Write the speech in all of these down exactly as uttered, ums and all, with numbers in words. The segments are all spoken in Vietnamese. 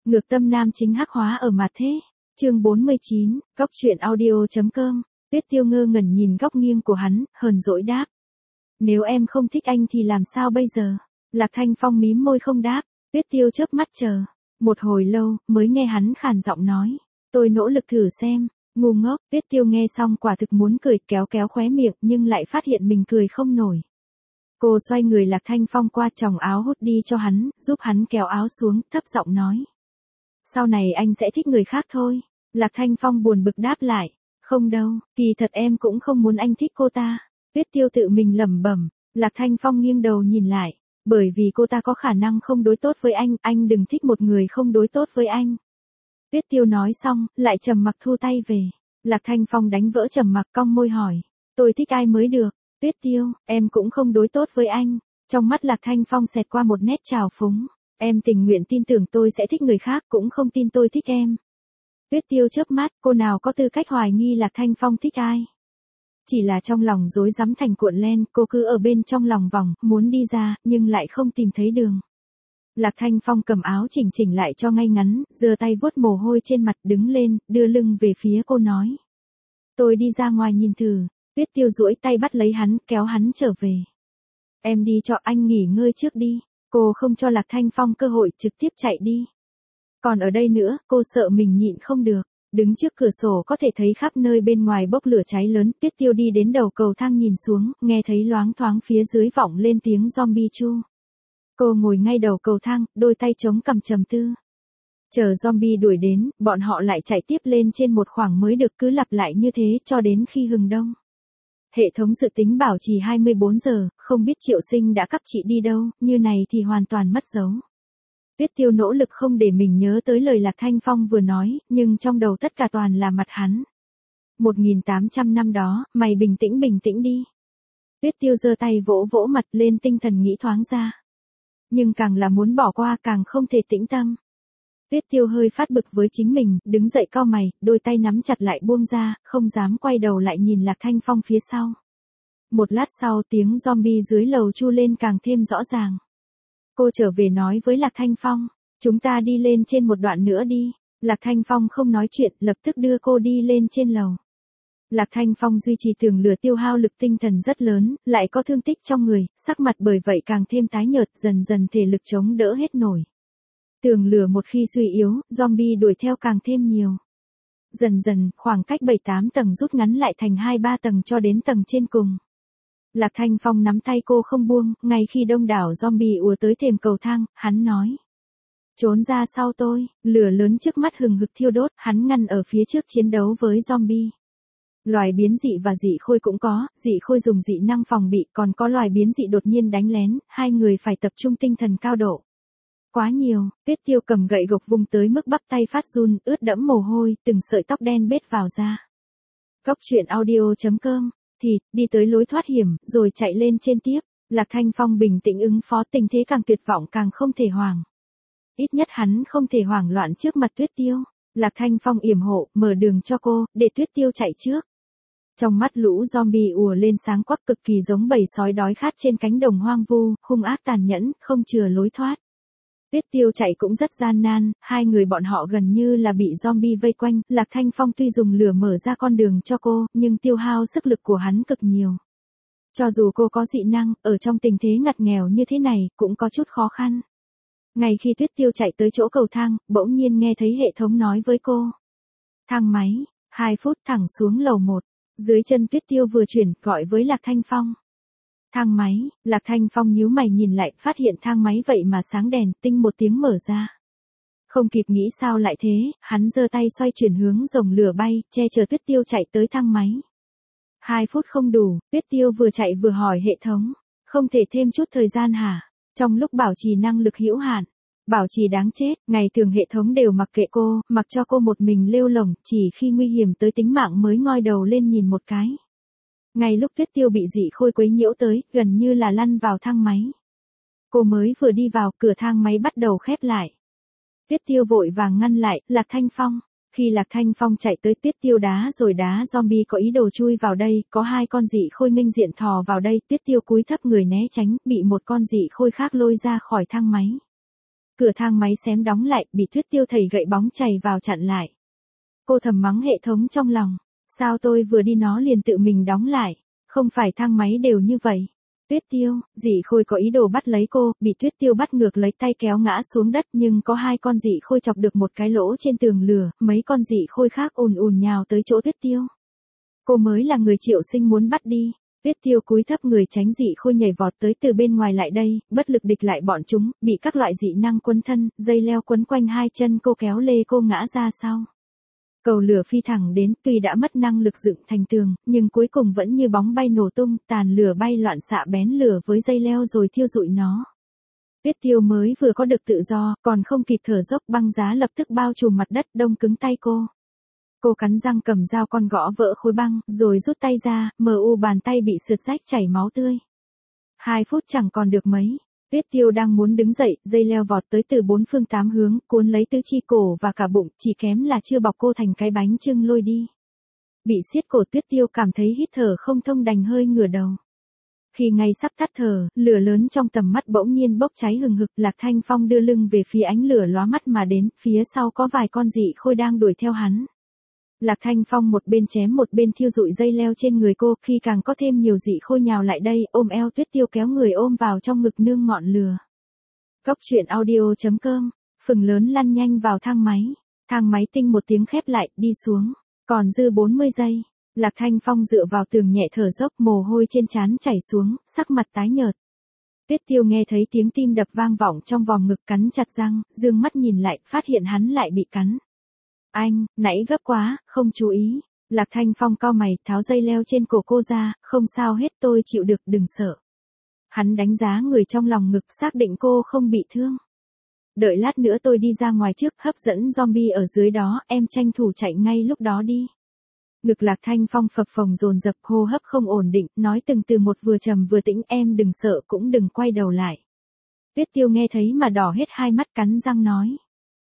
Ngược tâm nam chính hắc hóa ở mặt thế. Chương bốn mươi chín, góc truyện audio.com. Tuyết Tiêu ngơ ngẩn nhìn góc nghiêng của hắn, hờn dỗi đáp. Nếu em không thích anh thì làm sao bây giờ? Lạc Thanh Phong mím môi không đáp. Tuyết Tiêu chớp mắt chờ. Một hồi lâu, mới nghe hắn khàn giọng nói. Tôi nỗ lực thử xem. Ngu ngốc. Tuyết Tiêu nghe xong quả thực muốn cười, kéo kéo khóe miệng nhưng lại phát hiện mình cười không nổi. Cô xoay người Lạc Thanh Phong qua chồng áo hút đi cho hắn, giúp hắn kéo áo xuống, thấp giọng nói. Sau này anh sẽ thích người khác thôi. Lạc Thanh Phong buồn bực đáp lại. Không đâu, kỳ thật em cũng không muốn anh thích cô ta. Tuyết Tiêu tự mình lẩm bẩm. Lạc Thanh Phong nghiêng đầu nhìn lại. Bởi vì cô ta có khả năng không đối tốt với anh, anh đừng thích một người không đối tốt với anh. Tuyết Tiêu nói xong, lại trầm mặc thu tay về. Lạc Thanh Phong đánh vỡ trầm mặc, cong môi hỏi. Tôi thích ai mới được? Tuyết Tiêu, em cũng không đối tốt với anh. Trong mắt Lạc Thanh Phong xẹt qua một nét trào phúng. Em tình nguyện tin tưởng tôi sẽ thích người khác, cũng không tin tôi thích em. Tuyết Tiêu chớp mắt, cô nào có tư cách hoài nghi Lạc Thanh Phong thích ai. Chỉ là trong lòng rối rắm thành cuộn len, cô cứ ở bên trong lòng vòng, muốn đi ra, nhưng lại không tìm thấy đường. Lạc Thanh Phong cầm áo chỉnh chỉnh lại cho ngay ngắn, giơ tay vuốt mồ hôi trên mặt, đứng lên, đưa lưng về phía cô nói. Tôi đi ra ngoài nhìn thử. Tuyết Tiêu duỗi tay bắt lấy hắn, kéo hắn trở về. Em đi cho anh nghỉ ngơi trước đi. Cô không cho Lạc Thanh Phong cơ hội, trực tiếp chạy đi. Còn ở đây nữa, cô sợ mình nhịn không được. Đứng trước cửa sổ có thể thấy khắp nơi bên ngoài bốc lửa cháy lớn. Tuyết Tiêu đi đến đầu cầu thang nhìn xuống, nghe thấy loáng thoáng phía dưới vọng lên tiếng zombie chu. Cô ngồi ngay đầu cầu thang, đôi tay chống cằm trầm tư. Chờ zombie đuổi đến, bọn họ lại chạy tiếp lên trên một khoảng mới được, cứ lặp lại như thế cho đến khi hừng đông. Hệ thống dự tính bảo trì hai mươi bốn giờ, không biết Triệu Sinh đã cắp chị đi đâu, như này thì hoàn toàn mất dấu. Tuyết Tiêu nỗ lực không để mình nhớ tới lời Lạc Thanh Phong vừa nói, nhưng trong đầu tất cả toàn là mặt hắn. một nghìn tám trăm năm đó, mày bình tĩnh bình tĩnh đi. Tuyết Tiêu giơ tay vỗ vỗ mặt lên, tinh thần nghĩ thoáng ra. Nhưng càng là muốn bỏ qua càng không thể tĩnh tâm. Tuyết Tiêu hơi phát bực với chính mình, đứng dậy cau mày, đôi tay nắm chặt lại buông ra, không dám quay đầu lại nhìn Lạc Thanh Phong phía sau. Một lát sau tiếng zombie dưới lầu chu lên càng thêm rõ ràng. Cô trở về nói với Lạc Thanh Phong, chúng ta đi lên trên một đoạn nữa đi. Lạc Thanh Phong không nói chuyện, lập tức đưa cô đi lên trên lầu. Lạc Thanh Phong duy trì tường lửa tiêu hao lực tinh thần rất lớn, lại có thương tích trong người, sắc mặt bởi vậy càng thêm tái nhợt, dần dần thể lực chống đỡ hết nổi. Tường lửa một khi suy yếu, zombie đuổi theo càng thêm nhiều. Dần dần, khoảng cách bảy tám tầng rút ngắn lại thành hai ba tầng cho đến tầng trên cùng. Lạc Thanh Phong nắm tay cô không buông, ngay khi đông đảo zombie ùa tới thềm cầu thang, hắn nói. Trốn ra sau tôi, lửa lớn trước mắt hừng hực thiêu đốt, hắn ngăn ở phía trước chiến đấu với zombie. Loài biến dị và dị khôi cũng có, dị khôi dùng dị năng phòng bị, còn có loài biến dị đột nhiên đánh lén, hai người phải tập trung tinh thần cao độ. Quá nhiều, Tuyết Tiêu cầm gậy gộc vùng tới mức bắp tay phát run, ướt đẫm mồ hôi, từng sợi tóc đen bết vào da. Góc truyện audio.com, thì, đi tới lối thoát hiểm, rồi chạy lên trên tiếp. Lạc Thanh Phong bình tĩnh ứng phó, tình thế càng tuyệt vọng càng không thể hoảng. Ít nhất hắn không thể hoảng loạn trước mặt Tuyết Tiêu. Lạc Thanh Phong yểm hộ, mở đường cho cô, để Tuyết Tiêu chạy trước. Trong mắt lũ zombie ùa lên sáng quắc, cực kỳ giống bầy sói đói khát trên cánh đồng hoang vu, hung ác tàn nhẫn, không chừa lối thoát. Tuyết Tiêu chạy cũng rất gian nan, hai người bọn họ gần như là bị zombie vây quanh. Lạc Thanh Phong tuy dùng lửa mở ra con đường cho cô, nhưng tiêu hao sức lực của hắn cực nhiều. Cho dù cô có dị năng, ở trong tình thế ngặt nghèo như thế này, cũng có chút khó khăn. Ngay khi Tuyết Tiêu chạy tới chỗ cầu thang, bỗng nhiên nghe thấy hệ thống nói với cô. Thang máy, hai phút thẳng xuống lầu một. Dưới chân Tuyết Tiêu vừa chuyển, gọi với Lạc Thanh Phong. Thang máy, Lạc Thanh Phong nhíu mày nhìn lại, phát hiện thang máy vậy mà sáng đèn, tinh một tiếng mở ra. Không kịp nghĩ sao lại thế, hắn giơ tay xoay chuyển hướng rồng lửa bay, che chở Tuyết Tiêu chạy tới thang máy. Hai phút không đủ, Tuyết Tiêu vừa chạy vừa hỏi hệ thống. Không thể thêm chút thời gian hả? Trong lúc bảo trì năng lực hữu hạn, bảo trì đáng chết, ngày thường hệ thống đều mặc kệ cô, mặc cho cô một mình lêu lổng, chỉ khi nguy hiểm tới tính mạng mới ngoi đầu lên nhìn một cái. Ngay lúc Tuyết Tiêu bị dị khôi quấy nhiễu tới, gần như là lăn vào thang máy. Cô mới vừa đi vào, cửa thang máy bắt đầu khép lại. Tuyết Tiêu vội vàng ngăn lại, Lạc Thanh Phong. Khi Lạc Thanh Phong chạy tới, Tuyết Tiêu đá rồi đá zombie có ý đồ chui vào đây, có hai con dị khôi nghênh diện thò vào đây, Tuyết Tiêu cúi thấp người né tránh, bị một con dị khôi khác lôi ra khỏi thang máy. Cửa thang máy xém đóng lại, bị Tuyết Tiêu thầy gậy bóng chày vào chặn lại. Cô thầm mắng hệ thống trong lòng. Sao tôi vừa đi nó liền tự mình đóng lại? Không phải thang máy đều như vậy. Tuyết Tiêu, dị khôi có ý đồ bắt lấy cô, bị Tuyết Tiêu bắt ngược lấy tay kéo ngã xuống đất, nhưng có hai con dị khôi chọc được một cái lỗ trên tường lửa, mấy con dị khôi khác ùn ùn nhào tới chỗ Tuyết Tiêu. Cô mới là người Triệu Sinh muốn bắt đi. Tuyết Tiêu cúi thấp người tránh dị khôi nhảy vọt tới từ bên ngoài lại đây, bất lực địch lại bọn chúng, bị các loại dị năng quấn thân, dây leo quấn quanh hai chân cô kéo lê cô ngã ra sau. Cầu lửa phi thẳng đến, tuy đã mất năng lực dựng thành tường, nhưng cuối cùng vẫn như bóng bay nổ tung, tàn lửa bay loạn xạ bén lửa với dây leo rồi thiêu rụi nó. Tuyết Tiêu mới vừa có được tự do, còn không kịp thở dốc, băng giá lập tức bao trùm mặt đất đông cứng tay cô. Cô cắn răng cầm dao con gõ vỡ khối băng, rồi rút tay ra, mờ u bàn tay bị sượt rách chảy máu tươi. Hai phút chẳng còn được mấy. Tuyết Tiêu đang muốn đứng dậy, dây leo vọt tới từ bốn phương tám hướng, cuốn lấy tứ chi cổ và cả bụng, chỉ kém là chưa bọc cô thành cái bánh chưng lôi đi. Bị siết cổ, Tuyết Tiêu cảm thấy hít thở không thông, đành hơi ngửa đầu. Khi ngay sắp tắt thở, lửa lớn trong tầm mắt bỗng nhiên bốc cháy hừng hực, Lạc Thanh Phong đưa lưng về phía ánh lửa lóa mắt mà đến, phía sau có vài con dị khôi đang đuổi theo hắn. Lạc Thanh Phong một bên chém một bên thiêu rụi dây leo trên người cô, khi càng có thêm nhiều dị khôi nhào lại đây, ôm eo Tuyết Tiêu kéo người ôm vào trong ngực nương ngọn lửa. Cốc truyện audio chấm com, phừng lớn lăn nhanh vào thang máy. Thang máy tinh một tiếng khép lại, đi xuống. Còn dư bốn mươi giây. Lạc Thanh Phong dựa vào tường nhẹ thở dốc, mồ hôi trên trán chảy xuống, sắc mặt tái nhợt. Tuyết Tiêu nghe thấy tiếng tim đập vang vọng trong vòng ngực, cắn chặt răng, dương mắt nhìn lại, phát hiện hắn lại bị cắn. Anh, nãy gấp quá, không chú ý. Lạc Thanh Phong cau mày, tháo dây leo trên cổ cô ra, không sao hết, tôi chịu được, đừng sợ. Hắn đánh giá người trong lòng ngực, xác định cô không bị thương. Đợi lát nữa tôi đi ra ngoài trước, hấp dẫn zombie ở dưới đó, em tranh thủ chạy ngay lúc đó đi. Ngực Lạc Thanh Phong phập phồng dồn dập, hô hấp không ổn định, nói từng từ một vừa trầm vừa tĩnh, em đừng sợ cũng đừng quay đầu lại. Tuyết Tiêu nghe thấy mà đỏ hết hai mắt, cắn răng nói.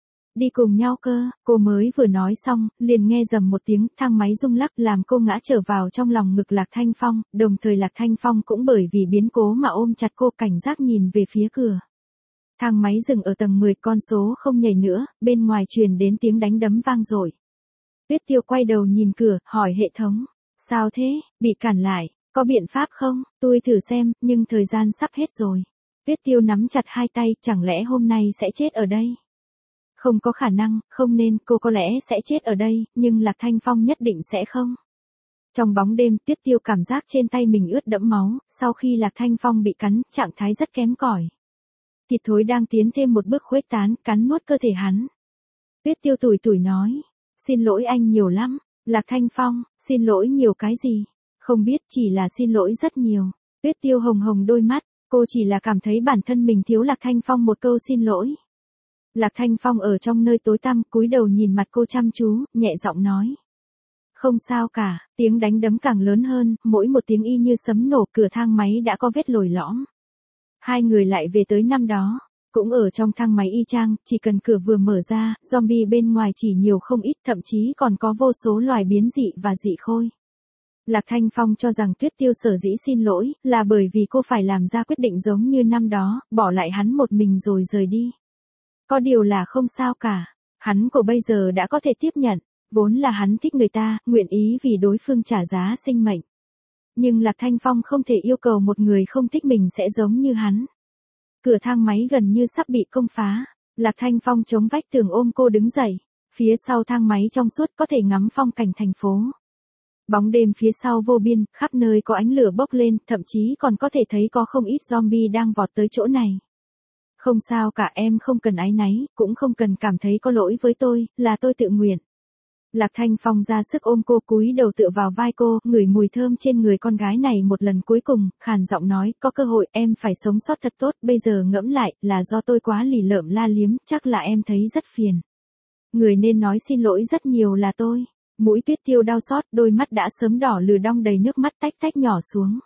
Đi cùng nhau cơ, cô mới vừa nói xong, liền nghe rầm một tiếng, thang máy rung lắc làm cô ngã trở vào trong lòng ngực Lạc Thanh Phong, đồng thời Lạc Thanh Phong cũng bởi vì biến cố mà ôm chặt cô, cảnh giác nhìn về phía cửa. Thang máy dừng ở tầng mười, con số không nhảy nữa, bên ngoài truyền đến tiếng đánh đấm vang dội. Tuyết Tiêu quay đầu nhìn cửa, hỏi hệ thống, sao thế, bị cản lại, có biện pháp không, tôi thử xem, nhưng thời gian sắp hết rồi. Tuyết Tiêu nắm chặt hai tay, chẳng lẽ hôm nay sẽ chết ở đây? Không có khả năng, không nên, cô có lẽ sẽ chết ở đây, nhưng Lạc Thanh Phong nhất định sẽ không. Trong bóng đêm, Tuyết Tiêu cảm giác trên tay mình ướt đẫm máu, sau khi Lạc Thanh Phong bị cắn, trạng thái rất kém cỏi. Thịt thối đang tiến thêm một bước khuếch tán, cắn nuốt cơ thể hắn. Tuyết Tiêu tủi tủi nói, xin lỗi anh nhiều lắm. Lạc Thanh Phong, xin lỗi nhiều cái gì? Không biết, chỉ là xin lỗi rất nhiều. Tuyết Tiêu hồng hồng đôi mắt, cô chỉ là cảm thấy bản thân mình thiếu Lạc Thanh Phong một câu xin lỗi. Lạc Thanh Phong ở trong nơi tối tăm, cúi đầu nhìn mặt cô chăm chú, nhẹ giọng nói. Không sao cả, tiếng đánh đấm càng lớn hơn, mỗi một tiếng y như sấm nổ, cửa thang máy đã có vết lồi lõm. Hai người lại về tới năm đó, cũng ở trong thang máy y chang, chỉ cần cửa vừa mở ra, zombie bên ngoài chỉ nhiều không ít, thậm chí còn có vô số loài biến dị và dị khôi. Lạc Thanh Phong cho rằng Tuyết Tiêu sở dĩ xin lỗi, là bởi vì cô phải làm ra quyết định giống như năm đó, bỏ lại hắn một mình rồi rời đi. Có điều là không sao cả, hắn của bây giờ đã có thể tiếp nhận, vốn là hắn thích người ta, nguyện ý vì đối phương trả giá sinh mệnh. Nhưng Lạc Thanh Phong không thể yêu cầu một người không thích mình sẽ giống như hắn. Cửa thang máy gần như sắp bị công phá, Lạc Thanh Phong chống vách tường ôm cô đứng dậy, phía sau thang máy trong suốt có thể ngắm phong cảnh thành phố. Bóng đêm phía sau vô biên, khắp nơi có ánh lửa bốc lên, thậm chí còn có thể thấy có không ít zombie đang vọt tới chỗ này. Không sao cả, em không cần áy náy, cũng không cần cảm thấy có lỗi với tôi, là tôi tự nguyện. Lạc Thanh Phong ra sức ôm cô, cúi đầu tựa vào vai cô, ngửi mùi thơm trên người con gái này một lần cuối cùng, khàn giọng nói, có cơ hội em phải sống sót thật tốt, bây giờ ngẫm lại, là do tôi quá lì lợm la liếm, chắc là em thấy rất phiền. Người nên nói xin lỗi rất nhiều là tôi. Mũi Tuyết Tiêu đau xót, đôi mắt đã sớm đỏ lừ đong đầy nước mắt tách tách nhỏ xuống.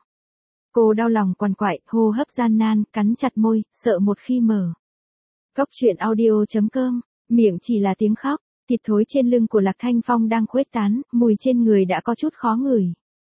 Cô đau lòng quằn quại, hô hấp gian nan, cắn chặt môi, sợ một khi mở. Cốc truyện audio chấm com, miệng chỉ là tiếng khóc, thịt thối trên lưng của Lạc Thanh Phong đang khuếch tán, mùi trên người đã có chút khó ngửi.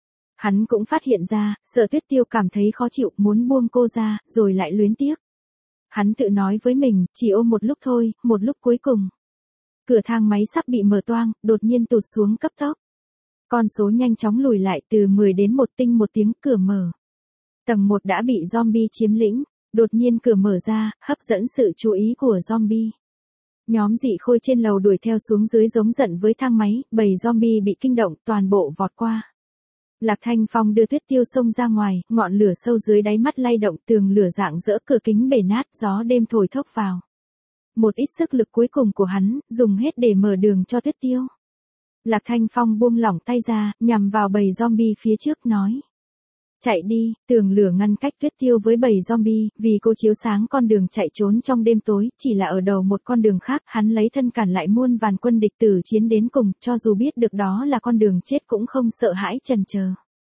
Hắn cũng phát hiện ra, sợ Tuyết Tiêu cảm thấy khó chịu, muốn buông cô ra, rồi lại luyến tiếc. Hắn tự nói với mình, chỉ ôm một lúc thôi, một lúc cuối cùng. Cửa thang máy sắp bị mở toang, đột nhiên tụt xuống cấp tốc. Con số nhanh chóng lùi lại từ mười đến một tinh một tiếng, cửa mở. Tầng một đã bị zombie chiếm lĩnh, đột nhiên cửa mở ra, hấp dẫn sự chú ý của zombie. Nhóm dị khôi trên lầu đuổi theo xuống dưới giống giận với thang máy, bầy zombie bị kinh động, toàn bộ vọt qua. Lạc Thanh Phong đưa Tuyết Tiêu xông ra ngoài, ngọn lửa sâu dưới đáy mắt lay động, tường lửa rạng rỡ, cửa kính bể nát, gió đêm thổi thốc vào. Một ít sức lực cuối cùng của hắn, dùng hết để mở đường cho Tuyết Tiêu. Lạc Thanh Phong buông lỏng tay ra, nhằm vào bầy zombie phía trước nói. Chạy đi, tường lửa ngăn cách Tuyết Tiêu với bầy zombie, vì cô chiếu sáng con đường chạy trốn trong đêm tối, chỉ là ở đầu một con đường khác, hắn lấy thân cản lại muôn vàn quân địch tử chiến đến cùng, cho dù biết được đó là con đường chết cũng không sợ hãi chần chờ.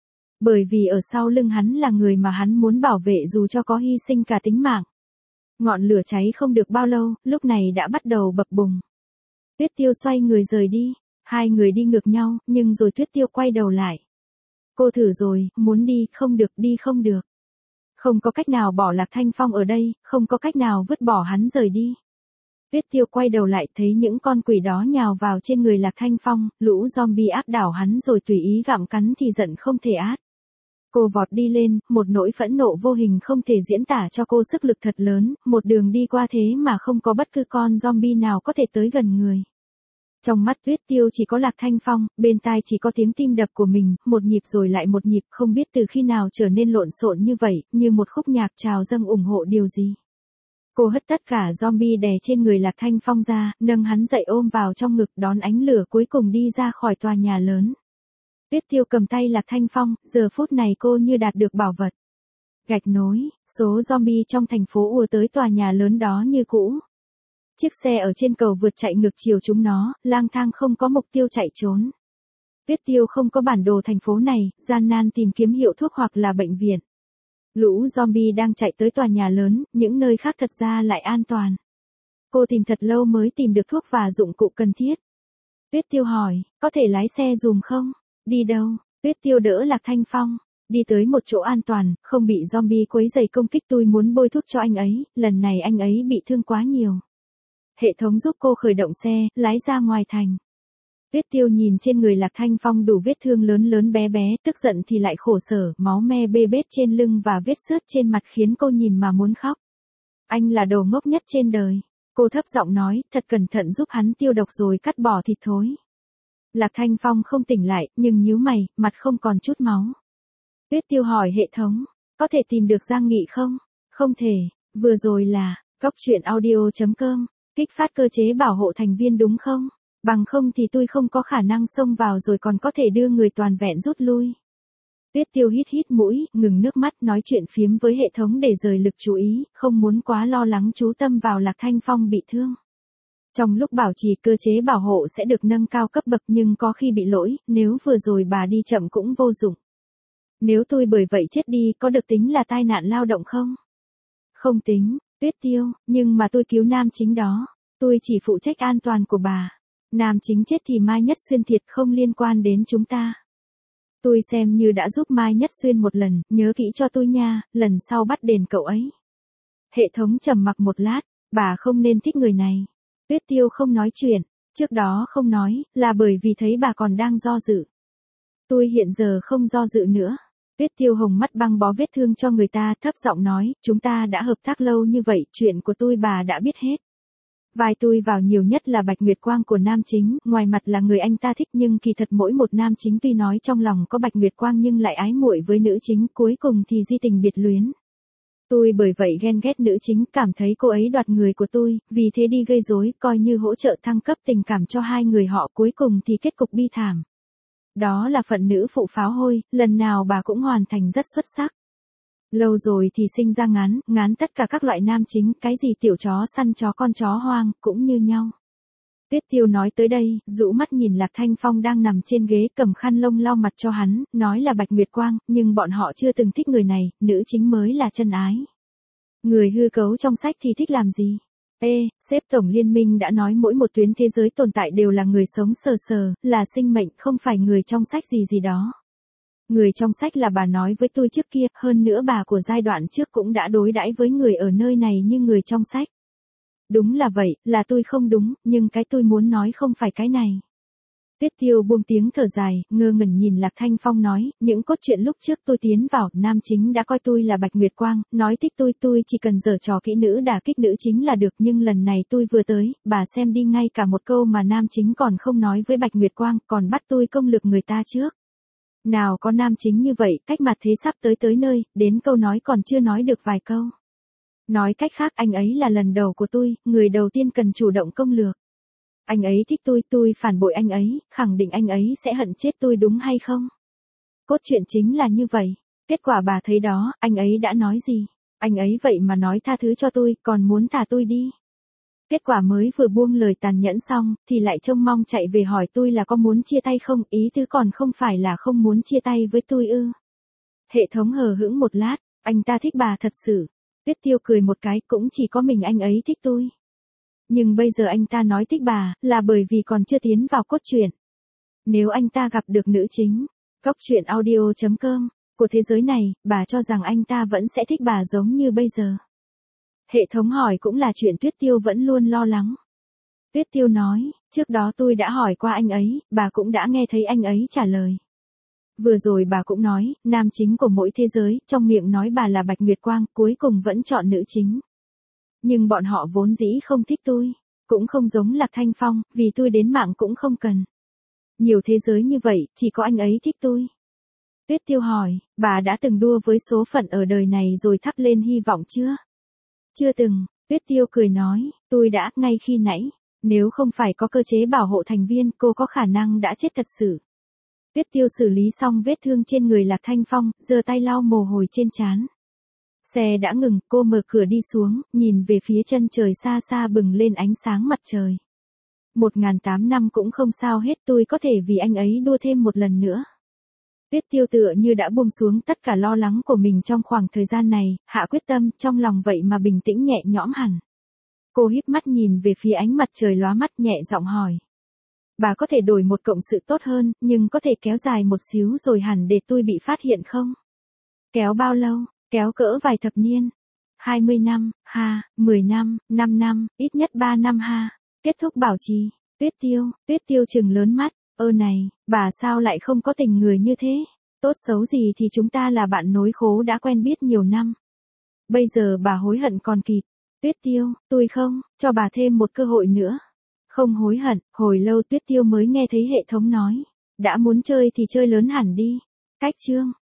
Bởi vì ở sau lưng hắn là người mà hắn muốn bảo vệ dù cho có hy sinh cả tính mạng. Ngọn lửa cháy không được bao lâu, lúc này đã bắt đầu bập bùng. Tuyết Tiêu xoay người rời đi, hai người đi ngược nhau, nhưng rồi Tuyết Tiêu quay đầu lại. Cô thử rồi, muốn đi, không được, đi không được. Không có cách nào bỏ Lạc Thanh Phong ở đây, không có cách nào vứt bỏ hắn rời đi. Tuyết Tiêu quay đầu lại thấy những con quỷ đó nhào vào trên người Lạc Thanh Phong, lũ zombie áp đảo hắn rồi tùy ý gặm cắn thì giận không thể át. Cô vọt đi lên, một nỗi phẫn nộ vô hình không thể diễn tả cho cô sức lực thật lớn, một đường đi qua thế mà không có bất cứ con zombie nào có thể tới gần người. Trong mắt Tuyết Tiêu chỉ có Lạc Thanh Phong, bên tai chỉ có tiếng tim đập của mình, một nhịp rồi lại một nhịp, không biết từ khi nào trở nên lộn xộn như vậy, như một khúc nhạc trào dâng ủng hộ điều gì. Cô hất tất cả zombie đè trên người Lạc Thanh Phong ra, nâng hắn dậy ôm vào trong ngực, đón ánh lửa cuối cùng đi ra khỏi tòa nhà lớn. Tuyết Tiêu cầm tay Lạc Thanh Phong, giờ phút này cô như đạt được bảo vật. Gạch nối, số zombie trong thành phố ùa tới tòa nhà lớn đó như cũ. Chiếc xe ở trên cầu vượt chạy ngược chiều chúng nó, lang thang không có mục tiêu chạy trốn. Tuyết Tiêu không có bản đồ thành phố này, gian nan tìm kiếm hiệu thuốc hoặc là bệnh viện. Lũ zombie đang chạy tới tòa nhà lớn, những nơi khác thật ra lại an toàn. Cô tìm thật lâu mới tìm được thuốc và dụng cụ cần thiết. Tuyết Tiêu hỏi, có thể lái xe dùm không? Đi đâu? Tuyết Tiêu đỡ Lạc Thanh Phong. Đi tới một chỗ an toàn, không bị zombie quấy rầy công kích, tôi muốn bôi thuốc cho anh ấy, lần này anh ấy bị thương quá nhiều. Hệ thống giúp cô khởi động xe, lái ra ngoài thành. Tuyết Tiêu nhìn trên người Lạc Thanh Phong đủ vết thương lớn lớn bé bé, tức giận thì lại khổ sở, máu me bê bết trên lưng và vết xước trên mặt khiến cô nhìn mà muốn khóc. Anh là đồ ngốc nhất trên đời. Cô thấp giọng nói, thật cẩn thận giúp hắn tiêu độc rồi cắt bỏ thịt thối. Lạc Thanh Phong không tỉnh lại, nhưng nhíu mày, mặt không còn chút máu. Tuyết Tiêu hỏi hệ thống, có thể tìm được Giang Nghị không? Không thể, vừa rồi là, cóc truyện audio chấm com, kích phát cơ chế bảo hộ thành viên đúng không? Bằng không thì tôi không có khả năng xông vào rồi còn có thể đưa người toàn vẹn rút lui. Tuyết Tiêu hít hít mũi, ngừng nước mắt nói chuyện phiếm với hệ thống để rời lực chú ý, không muốn quá lo lắng chú tâm vào Lạc Thanh Phong bị thương. Trong lúc bảo trì cơ chế bảo hộ sẽ được nâng cao cấp bậc nhưng có khi bị lỗi, nếu vừa rồi bà đi chậm cũng vô dụng. Nếu tôi bởi vậy chết đi có được tính là tai nạn lao động không? Không tính, Tuyết Tiêu, nhưng mà tôi cứu nam chính đó. Tôi chỉ phụ trách an toàn của bà. Nam chính chết thì Mai Nhất Xuyên thiệt không liên quan đến chúng ta. Tôi xem như đã giúp Mai Nhất Xuyên một lần, nhớ kỹ cho tôi nha, lần sau bắt đền cậu ấy. Hệ thống trầm mặc một lát, bà không nên thích người này. Tuyết Tiêu không nói chuyện, trước đó không nói, là bởi vì thấy bà còn đang do dự. Tôi hiện giờ không do dự nữa. Tuyết Tiêu hồng mắt băng bó vết thương cho người ta, thấp giọng nói, chúng ta đã hợp tác lâu như vậy, chuyện của tôi bà đã biết hết. Vai tôi vào nhiều nhất là Bạch Nguyệt Quang của nam chính, ngoài mặt là người anh ta thích nhưng kỳ thật mỗi một nam chính tuy nói trong lòng có Bạch Nguyệt Quang nhưng lại ái muội với nữ chính, cuối cùng thì di tình biệt luyến. Tôi bởi vậy ghen ghét nữ chính, cảm thấy cô ấy đoạt người của tôi, vì thế đi gây rối, coi như hỗ trợ thăng cấp tình cảm cho hai người họ, cuối cùng thì kết cục bi thảm. Đó là phận nữ phụ pháo hôi, lần nào bà cũng hoàn thành rất xuất sắc. Lâu rồi thì sinh ra ngán, ngán tất cả các loại nam chính, cái gì tiểu chó săn chó con chó hoang, cũng như nhau. Tuyết Tiêu nói tới đây, rũ mắt nhìn Lạc Thanh Phong đang nằm trên ghế cầm khăn lông lau mặt cho hắn, nói là Bạch Nguyệt Quang, nhưng bọn họ chưa từng thích người này, nữ chính mới là chân ái. Người hư cấu trong sách thì thích làm gì? Ê, sếp tổng liên minh đã nói mỗi một tuyến thế giới tồn tại đều là người sống sờ sờ, là sinh mệnh, không phải người trong sách gì gì đó. Người trong sách là bà nói với tôi trước kia, hơn nữa bà của giai đoạn trước cũng đã đối đãi với người ở nơi này như người trong sách. Đúng là vậy, là tôi không đúng, nhưng cái tôi muốn nói không phải cái này. Tuyết Tiêu buông tiếng thở dài, ngơ ngẩn nhìn Lạc Thanh Phong nói, những cốt truyện lúc trước tôi tiến vào, nam chính đã coi tôi là Bạch Nguyệt Quang, nói thích tôi tôi chỉ cần giở trò kỹ nữ đả kích nữ chính là được, nhưng lần này tôi vừa tới, bà xem đi, ngay cả một câu mà nam chính còn không nói với Bạch Nguyệt Quang, còn bắt tôi công lược người ta trước. Nào có nam chính như vậy, cách mặt thế sắp tới tới nơi, đến câu nói còn chưa nói được vài câu. Nói cách khác, anh ấy là lần đầu của tôi, người đầu tiên cần chủ động công lược. Anh ấy thích tôi, tôi phản bội anh ấy, khẳng định anh ấy sẽ hận chết tôi đúng hay không? Cốt truyện chính là như vậy. Kết quả bà thấy đó, anh ấy đã nói gì? Anh ấy vậy mà nói tha thứ cho tôi, còn muốn thả tôi đi. Kết quả mới vừa buông lời tàn nhẫn xong, thì lại trông mong chạy về hỏi tôi là có muốn chia tay không, ý tứ còn không phải là không muốn chia tay với tôi ư. Hệ thống hờ hững một lát, anh ta thích bà thật sự. Tuyết Tiêu cười một cái, cũng chỉ có mình anh ấy thích tôi. Nhưng bây giờ anh ta nói thích bà, là bởi vì còn chưa tiến vào cốt truyện. Nếu anh ta gặp được nữ chính, góc truyện audio chấm com, của thế giới này, bà cho rằng anh ta vẫn sẽ thích bà giống như bây giờ. Hệ thống hỏi cũng là chuyện Tuyết Tiêu vẫn luôn lo lắng. Tuyết Tiêu nói, trước đó tôi đã hỏi qua anh ấy, bà cũng đã nghe thấy anh ấy trả lời. Vừa rồi bà cũng nói, nam chính của mỗi thế giới, trong miệng nói bà là Bạch Nguyệt Quang, cuối cùng vẫn chọn nữ chính. Nhưng bọn họ vốn dĩ không thích tôi, cũng không giống Lạc Thanh Phong, vì tôi đến mạng cũng không cần. Nhiều thế giới như vậy, chỉ có anh ấy thích tôi. Tuyết Tiêu hỏi, bà đã từng đua với số phận ở đời này rồi thắp lên hy vọng chưa? Chưa từng, Tuyết Tiêu cười nói, tôi đã, ngay khi nãy, nếu không phải có cơ chế bảo hộ thành viên, cô có khả năng đã chết thật sự. Tuyết Tiêu xử lý xong vết thương trên người Lạc Thanh Phong, giơ tay lau mồ hôi trên trán. Xe đã ngừng, cô mở cửa đi xuống, nhìn về phía chân trời xa xa bừng lên ánh sáng mặt trời. Một ngàn tám năm cũng không sao hết, tôi có thể vì anh ấy đua thêm một lần nữa. Tuyết Tiêu tựa như đã buông xuống tất cả lo lắng của mình trong khoảng thời gian này, hạ quyết tâm, trong lòng vậy mà bình tĩnh nhẹ nhõm hẳn. Cô híp mắt nhìn về phía ánh mặt trời lóa mắt, nhẹ giọng hỏi. Bà có thể đổi một cộng sự tốt hơn, nhưng có thể kéo dài một xíu rồi hẳn để tôi bị phát hiện không? Kéo bao lâu? Kéo cỡ vài thập niên. hai mươi năm, ha, mười năm, năm năm, ít nhất ba năm ha. Kết thúc bảo trì. Tuyết Tiêu, Tuyết Tiêu trừng lớn mắt. Ơ này, bà sao lại không có tình người như thế? Tốt xấu gì thì chúng ta là bạn nối khố đã quen biết nhiều năm. Bây giờ bà hối hận còn kịp. Tuyết Tiêu, tôi không, cho bà thêm một cơ hội nữa. Không hối hận, hồi lâu Tuyết Tiêu mới nghe thấy hệ thống nói. Đã muốn chơi thì chơi lớn hẳn đi. Cách chương.